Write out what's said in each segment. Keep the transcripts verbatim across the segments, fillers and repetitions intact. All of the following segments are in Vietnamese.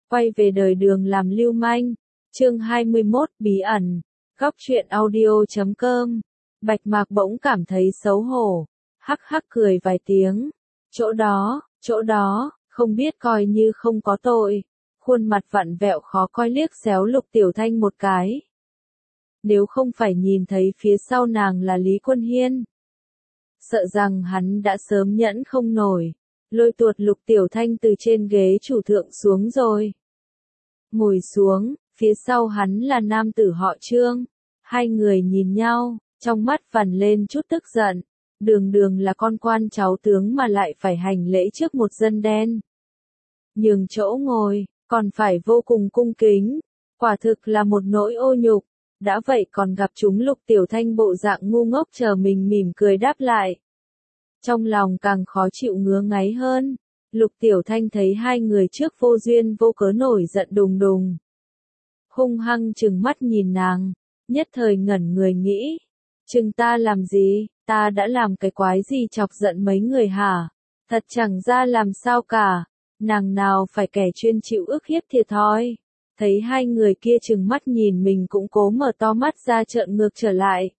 Quay về đời đường làm lưu manh. Chương hai mươi mốt bí ẩn. Góc truyện audio chấm com. Bạch Mạc bỗng cảm thấy xấu hổ, hắc hắc cười vài tiếng. Chỗ đó, chỗ đó, không biết coi như không có tội. Khuôn mặt vặn vẹo khó coi liếc xéo Lục Tiểu Thanh một cái. Nếu không phải nhìn thấy phía sau nàng là Lý Quân Hiên, sợ rằng hắn đã sớm nhẫn không nổi, lôi tuột Lục Tiểu Thanh từ trên ghế chủ thượng xuống rồi. Ngồi xuống, phía sau hắn là nam tử họ Trương. Hai người nhìn nhau, trong mắt vằn lên chút tức giận. Đường đường là con quan cháu tướng mà lại phải hành lễ trước một dân đen. Nhường chỗ ngồi, còn phải vô cùng cung kính. Quả thực là một nỗi ô nhục. Đã vậy còn gặp chúng Lục Tiểu Thanh bộ dạng ngu ngốc chờ mình mỉm cười đáp lại. Trong lòng càng khó chịu ngứa ngáy hơn. Lục Tiểu Thanh thấy hai người trước vô duyên vô cớ nổi giận đùng đùng. Hung hăng trừng mắt nhìn nàng, nhất thời ngẩn người nghĩ. Chừng ta làm gì, ta đã làm cái quái gì chọc giận mấy người hả? Thật chẳng ra làm sao cả, nàng nào phải kẻ chuyên chịu ức hiếp thiệt thòi. Thấy hai người kia trừng mắt nhìn mình cũng cố mở to mắt ra trợn ngược trở lại.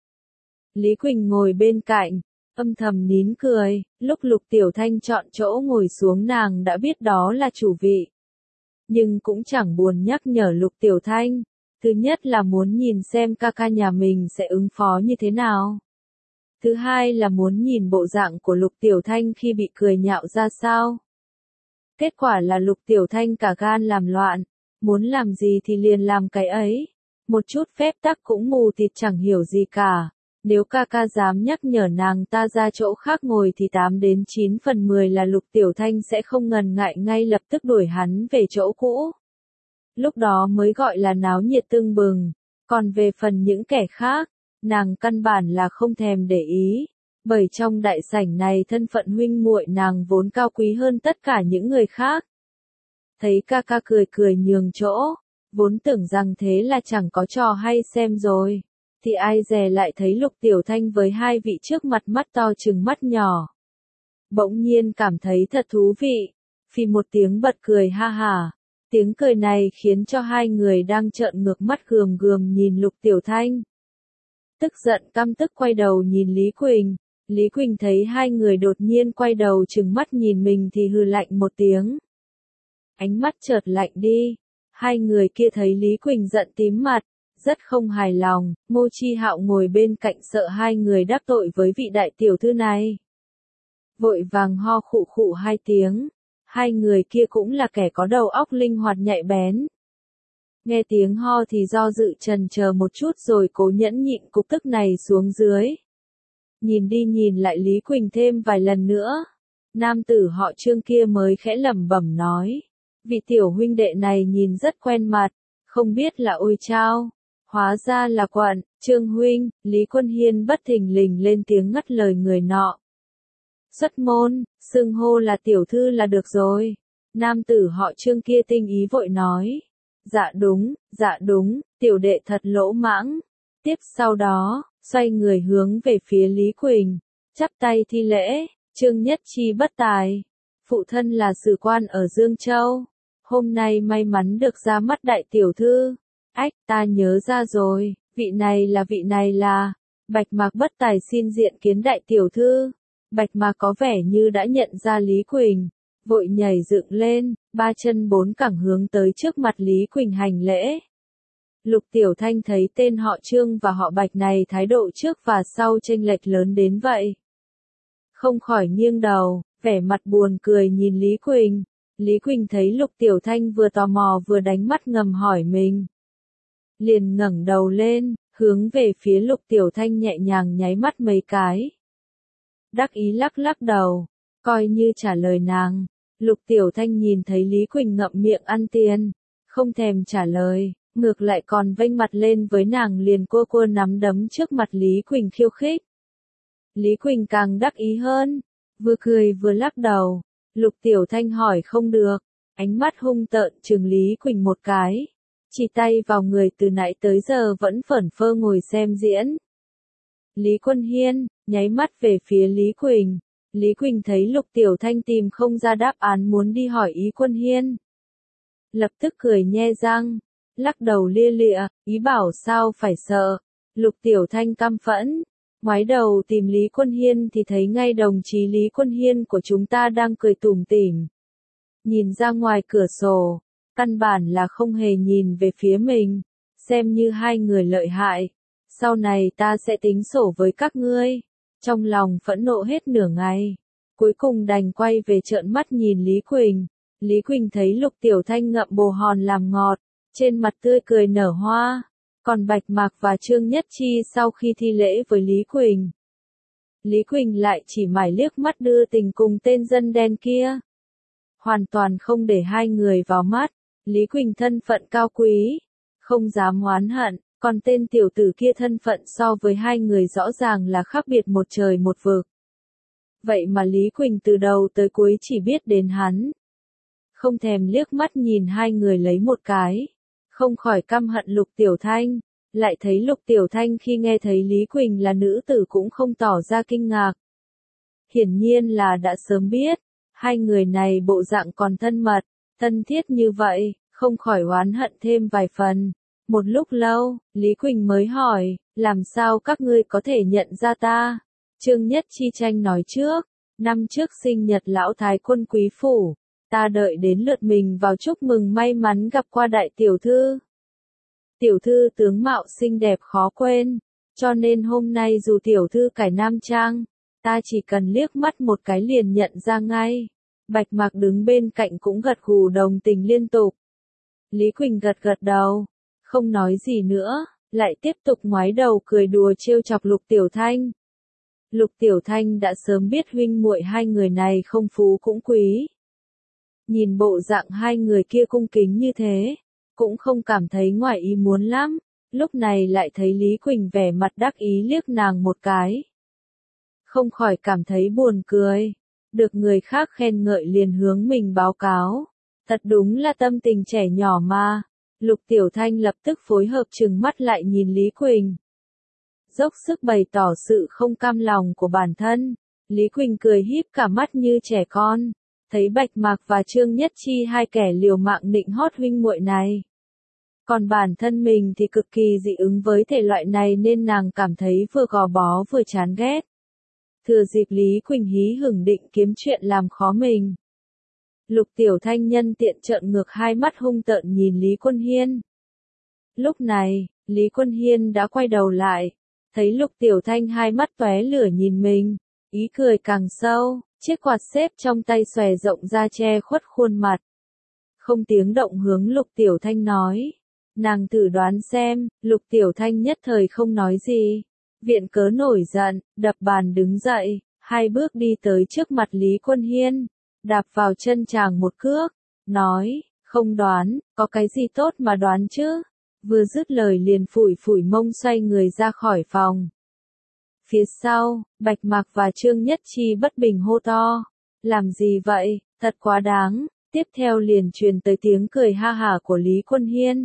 Lý Quỳnh ngồi bên cạnh, âm thầm nín cười, lúc Lục Tiểu Thanh chọn chỗ ngồi xuống nàng đã biết đó là chủ vị. Nhưng cũng chẳng buồn nhắc nhở Lục Tiểu Thanh, thứ nhất là muốn nhìn xem ca ca nhà mình sẽ ứng phó như thế nào. Thứ hai là muốn nhìn bộ dạng của Lục Tiểu Thanh khi bị cười nhạo ra sao. Kết quả là Lục Tiểu Thanh cả gan làm loạn, muốn làm gì thì liền làm cái ấy, một chút phép tắc cũng mù tịt chẳng hiểu gì cả. Nếu ca ca dám nhắc nhở nàng ta ra chỗ khác ngồi thì tám đến chín phần mười là Lục Tiểu Thanh sẽ không ngần ngại ngay lập tức đuổi hắn về chỗ cũ. Lúc đó mới gọi là náo nhiệt tưng bừng, còn về phần những kẻ khác, nàng căn bản là không thèm để ý, bởi trong đại sảnh này thân phận huynh muội nàng vốn cao quý hơn tất cả những người khác. Thấy ca ca cười cười nhường chỗ, vốn tưởng rằng thế là chẳng có trò hay xem rồi. Thì ai dè lại thấy Lục Tiểu Thanh với hai vị trước mặt mắt to trừng mắt nhỏ. Bỗng nhiên cảm thấy thật thú vị, phì một tiếng bật cười ha hả. Tiếng cười này khiến cho hai người đang trợn ngược mắt gườm gườm nhìn Lục Tiểu Thanh. Tức giận căm tức quay đầu nhìn Lý Quỳnh. Lý Quỳnh thấy hai người đột nhiên quay đầu trừng mắt nhìn mình thì hừ lạnh một tiếng. Ánh mắt chợt lạnh đi. Hai người kia thấy Lý Quỳnh giận tím mặt, rất không hài lòng. Ngô Chi Hạo ngồi bên cạnh sợ hai người đắc tội với vị đại tiểu thư này, vội vàng ho khụ khụ hai tiếng. Hai người kia cũng là kẻ có đầu óc linh hoạt nhạy bén. Nghe tiếng ho thì do dự chần chờ một chút rồi cố nhẫn nhịn cục tức này xuống dưới. Nhìn đi nhìn lại Lý Quỳnh thêm vài lần nữa. Nam tử họ Trương kia mới khẽ lẩm bẩm nói. Vị tiểu huynh đệ này nhìn rất quen mặt, không biết là ôi chao. Hóa ra là Quận, Trương huynh. Lý Quân Hiên bất thình lình lên tiếng ngắt lời người nọ. Xuất môn, xưng hô là tiểu thư là được rồi. Nam tử họ Trương kia tinh ý vội nói. Dạ đúng, dạ đúng, tiểu đệ thật lỗ mãng. Tiếp sau đó, xoay người hướng về phía Lý Quỳnh, chắp tay thi lễ. Trương Nhất Chi bất tài, phụ thân là sử quan ở Dương Châu, hôm nay may mắn được ra mắt đại tiểu thư. Ách, ta nhớ ra rồi, vị này là vị này là. Bạch Mạc bất tài xin diện kiến đại tiểu thư. Bạch Mạc có vẻ như đã nhận ra Lý Quỳnh, vội nhảy dựng lên, ba chân bốn cẳng hướng tới trước mặt Lý Quỳnh hành lễ. Lục Tiểu Thanh thấy tên họ Trương và họ Bạch này thái độ trước và sau chênh lệch lớn đến vậy, không khỏi nghiêng đầu, vẻ mặt buồn cười nhìn Lý Quỳnh. Lý Quỳnh thấy Lục Tiểu Thanh vừa tò mò vừa đánh mắt ngầm hỏi mình, liền ngẩng đầu lên, hướng về phía Lục Tiểu Thanh nhẹ nhàng nháy mắt mấy cái. Đắc ý lắc lắc đầu, coi như trả lời nàng. Lục Tiểu Thanh nhìn thấy Lý Quỳnh ngậm miệng ăn tiền, không thèm trả lời, ngược lại còn vênh mặt lên với nàng liền cua cua nắm đấm trước mặt Lý Quỳnh khiêu khích. Lý Quỳnh càng đắc ý hơn, vừa cười vừa lắc đầu. Lục Tiểu Thanh hỏi không được, ánh mắt hung tợn trừng Lý Quỳnh một cái, chỉ tay vào người từ nãy tới giờ vẫn phởn phơ ngồi xem diễn. Lý Quân Hiên, nháy mắt về phía Lý Quỳnh. Lý Quỳnh thấy Lục Tiểu Thanh tìm không ra đáp án muốn đi hỏi ý Quân Hiên. lập tức cười nhe răng, lắc đầu lia lịa, ý bảo sao phải sợ. Lục Tiểu Thanh căm phẫn, ngoái đầu tìm Lý Quân Hiên thì thấy ngay đồng chí Lý Quân Hiên của chúng ta đang cười tủm tỉm. Nhìn ra ngoài cửa sổ, căn bản là không hề nhìn về phía mình, xem như hai người lợi hại. Sau này ta sẽ tính sổ với các ngươi. Trong lòng phẫn nộ hết nửa ngày, cuối cùng đành quay về trợn mắt nhìn Lý Quỳnh. Lý Quỳnh thấy Lục Tiểu Thanh ngậm bồ hòn làm ngọt, trên mặt tươi cười nở hoa. Còn Bạch Mạc và Trương Nhất Chi sau khi thi lễ với Lý Quỳnh, Lý Quỳnh lại chỉ mải liếc mắt đưa tình cùng tên dân đen kia, hoàn toàn không để hai người vào mắt. Lý Quỳnh thân phận cao quý, không dám oán hận, còn tên tiểu tử kia thân phận so với hai người rõ ràng là khác biệt một trời một vực. Vậy mà Lý Quỳnh từ đầu tới cuối chỉ biết đến hắn, không thèm liếc mắt nhìn hai người lấy một cái, không khỏi căm hận Lục Tiểu Thanh. Lại thấy Lục Tiểu Thanh khi nghe thấy Lý Quỳnh là nữ tử cũng không tỏ ra kinh ngạc. Hiển nhiên là đã sớm biết, hai người này bộ dạng còn thân mật, thân thiết như vậy, không khỏi oán hận thêm vài phần. Một lúc lâu, Lý Quỳnh mới hỏi, làm sao các ngươi có thể nhận ra ta? Trương Nhất Chi tranh nói trước, năm trước sinh nhật lão thái quân quý phủ, ta đợi đến lượt mình vào chúc mừng may mắn gặp qua đại tiểu thư. Tiểu thư tướng mạo xinh đẹp khó quên, cho nên hôm nay dù tiểu thư cải nam trang, ta chỉ cần liếc mắt một cái liền nhận ra ngay. Bạch Mạc đứng bên cạnh cũng gật gù đồng tình liên tục. Lý Quỳnh gật gật đầu, không nói gì nữa, lại tiếp tục ngoái đầu cười đùa trêu chọc Lục Tiểu Thanh. Lục Tiểu Thanh đã sớm biết huynh muội hai người này không phú cũng quý. Nhìn bộ dạng hai người kia cung kính như thế, cũng không cảm thấy ngoài ý muốn lắm, lúc này lại thấy Lý Quỳnh vẻ mặt đắc ý liếc nàng một cái. Không khỏi cảm thấy buồn cười, được người khác khen ngợi liền hướng mình báo cáo, thật đúng là tâm tình trẻ nhỏ mà. Lục Tiểu Thanh lập tức phối hợp trừng mắt lại nhìn Lý Quỳnh, dốc sức bày tỏ sự không cam lòng của bản thân. Lý Quỳnh cười híp cả mắt như trẻ con, thấy Bạch Mạc và Trương Nhất Chi hai kẻ liều mạng nịnh hót huynh muội này. Còn bản thân mình thì cực kỳ dị ứng với thể loại này nên nàng cảm thấy vừa gò bó vừa chán ghét. Thừa dịp Lý Quỳnh hí hửng định kiếm chuyện làm khó mình, Lục Tiểu Thanh nhân tiện trợn ngược hai mắt hung tợn nhìn Lý Quân Hiên. Lúc này, Lý Quân Hiên đã quay đầu lại, thấy Lục Tiểu Thanh hai mắt tóe lửa nhìn mình, ý cười càng sâu, chiếc quạt xếp trong tay xòe rộng ra che khuất khuôn mặt. Không tiếng động hướng Lục Tiểu Thanh nói, nàng thử đoán xem. Lục Tiểu Thanh nhất thời không nói gì, viện cớ nổi giận, đập bàn đứng dậy, hai bước đi tới trước mặt Lý Quân Hiên, đạp vào chân chàng một cước, nói, không đoán, có cái gì tốt mà đoán chứ. Vừa dứt lời liền phủi phủi mông xoay người ra khỏi phòng. Phía sau, Bạch Mạc và Trương Nhất Chi bất bình hô to, làm gì vậy, thật quá đáng. Tiếp theo liền truyền tới tiếng cười ha hả của Lý Quân Hiên,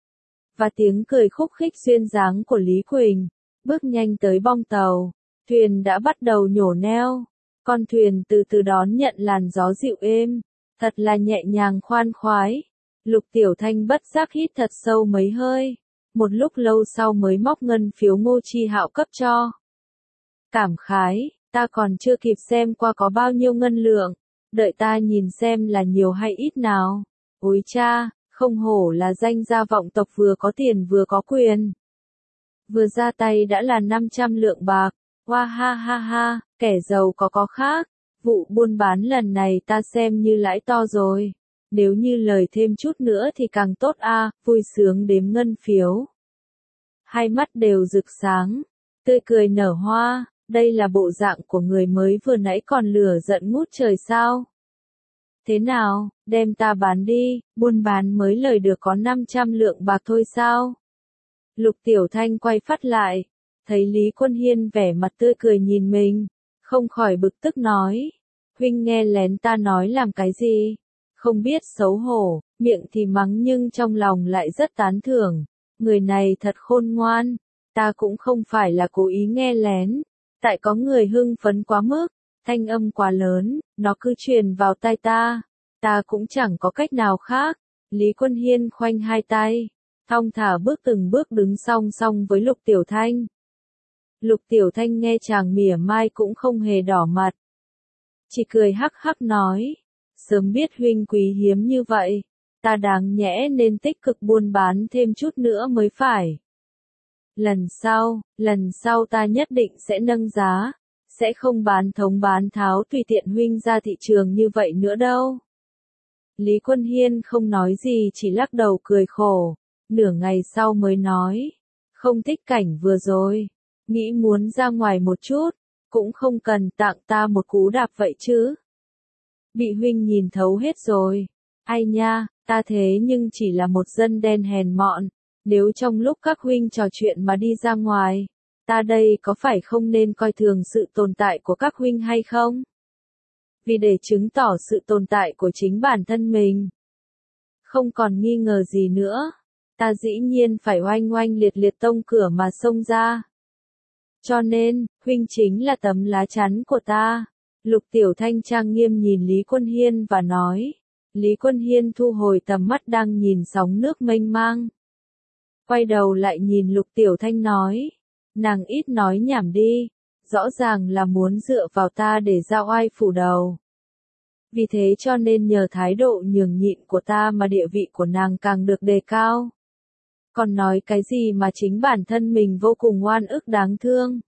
và tiếng cười khúc khích duyên dáng của Lý Quỳnh. Bước nhanh tới bong tàu, thuyền đã bắt đầu nhổ neo, con thuyền từ từ đón nhận làn gió dịu êm, thật là nhẹ nhàng khoan khoái. Lục Tiểu Thanh bất giác hít thật sâu mấy hơi, một lúc lâu sau mới móc ngân phiếu Ngô Chi Hạo cấp cho. Cảm khái, ta còn chưa kịp xem qua có bao nhiêu ngân lượng, đợi ta nhìn xem là nhiều hay ít nào. Ôi cha, không hổ là danh gia vọng tộc, vừa có tiền vừa có quyền. Vừa ra tay đã là năm trăm lượng bạc, hoa ha ha ha, kẻ giàu có có khác. Vụ buôn bán lần này ta xem như lãi to rồi, nếu như lời thêm chút nữa thì càng tốt a. Vui sướng đếm ngân phiếu, hai mắt đều rực sáng, tươi cười nở hoa. Đây là bộ dạng của người mới vừa nãy còn lửa giận ngút trời sao? Thế nào, đem ta bán đi, buôn bán mới lời được có năm trăm lượng bạc thôi sao? Lục Tiểu Thanh quay phát lại, thấy Lý Quân Hiên vẻ mặt tươi cười nhìn mình, không khỏi bực tức nói, huynh nghe lén ta nói làm cái gì? Không biết xấu hổ, miệng thì mắng nhưng trong lòng lại rất tán thưởng, người này thật khôn ngoan, ta cũng không phải là cố ý nghe lén. Tại có người hưng phấn quá mức, thanh âm quá lớn, nó cứ truyền vào tai ta, ta cũng chẳng có cách nào khác, Lý Quân Hiên khoanh hai tay, thong thả bước từng bước đứng song song với Lục Tiểu Thanh. Lục Tiểu Thanh nghe chàng mỉa mai cũng không hề đỏ mặt. Chỉ cười hắc hắc nói, sớm biết huynh quý hiếm như vậy, ta đáng nhẽ nên tích cực buôn bán thêm chút nữa mới phải. Lần sau, lần sau ta nhất định sẽ nâng giá, sẽ không bán thống bán tháo tùy tiện huynh ra thị trường như vậy nữa đâu. Lý Quân Hiên không nói gì chỉ lắc đầu cười khổ, nửa ngày sau mới nói, không thích cảnh vừa rồi, nghĩ muốn ra ngoài một chút, cũng không cần tặng ta một cú đạp vậy chứ. Bị huynh nhìn thấu hết rồi, ai nha, ta thế nhưng chỉ là một dân đen hèn mọn, nếu trong lúc các huynh trò chuyện mà đi ra ngoài, ta đây có phải không nên coi thường sự tồn tại của các huynh hay không? Vì để chứng tỏ sự tồn tại của chính bản thân mình. Không còn nghi ngờ gì nữa, ta dĩ nhiên phải oanh oanh liệt liệt tông cửa mà xông ra. Cho nên, huynh chính là tấm lá chắn của ta. Lục Tiểu Thanh trang nghiêm nhìn Lý Quân Hiên và nói. Lý Quân Hiên thu hồi tầm mắt đang nhìn sóng nước mênh mang. Quay đầu lại nhìn Lục Tiểu Thanh nói. Nàng ít nói nhảm đi, rõ ràng là muốn dựa vào ta để giao oai phủ đầu. Vì thế cho nên nhờ thái độ nhường nhịn của ta mà địa vị của nàng càng được đề cao. Còn nói cái gì mà chính bản thân mình vô cùng oan ức đáng thương.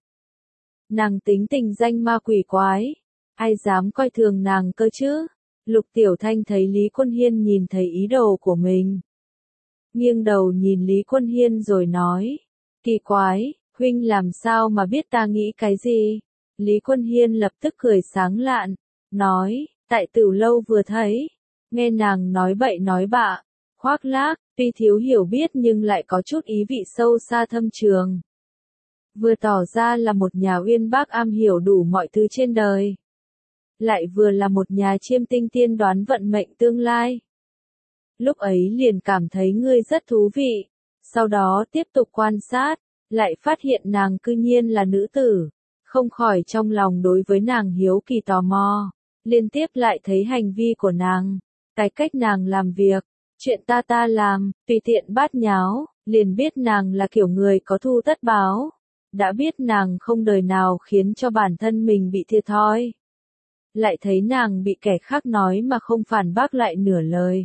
Nàng tính tình danh ma quỷ quái, ai dám coi thường nàng cơ chứ? Lục Tiểu Thanh thấy Lý Quân Hiên nhìn thấy ý đồ của mình. Nghiêng đầu nhìn Lý Quân Hiên rồi nói, kỳ quái, huynh làm sao mà biết ta nghĩ cái gì? Lý Quân Hiên lập tức cười sáng lạn, nói, tại Tửu Lâu vừa thấy, nghe nàng nói bậy nói bạ, khoác lác, tuy thiếu hiểu biết nhưng lại có chút ý vị sâu xa thâm trường. Vừa tỏ ra là một nhà uyên bác am hiểu đủ mọi thứ trên đời. Lại vừa là một nhà chiêm tinh tiên đoán vận mệnh tương lai. Lúc ấy liền cảm thấy ngươi rất thú vị, sau đó tiếp tục quan sát, lại phát hiện nàng cư nhiên là nữ tử, không khỏi trong lòng đối với nàng hiếu kỳ tò mò, liên tiếp lại thấy hành vi của nàng, cái cách nàng làm việc, chuyện ta ta làm, tùy tiện bát nháo, liền biết nàng là kiểu người có thu tất báo, đã biết nàng không đời nào khiến cho bản thân mình bị thiệt thòi. Lại thấy nàng bị kẻ khác nói mà không phản bác lại nửa lời.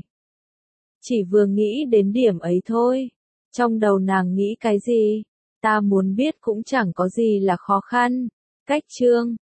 Chỉ vừa nghĩ đến điểm ấy thôi, trong đầu nàng nghĩ cái gì, ta muốn biết cũng chẳng có gì là khó khăn. Cách chương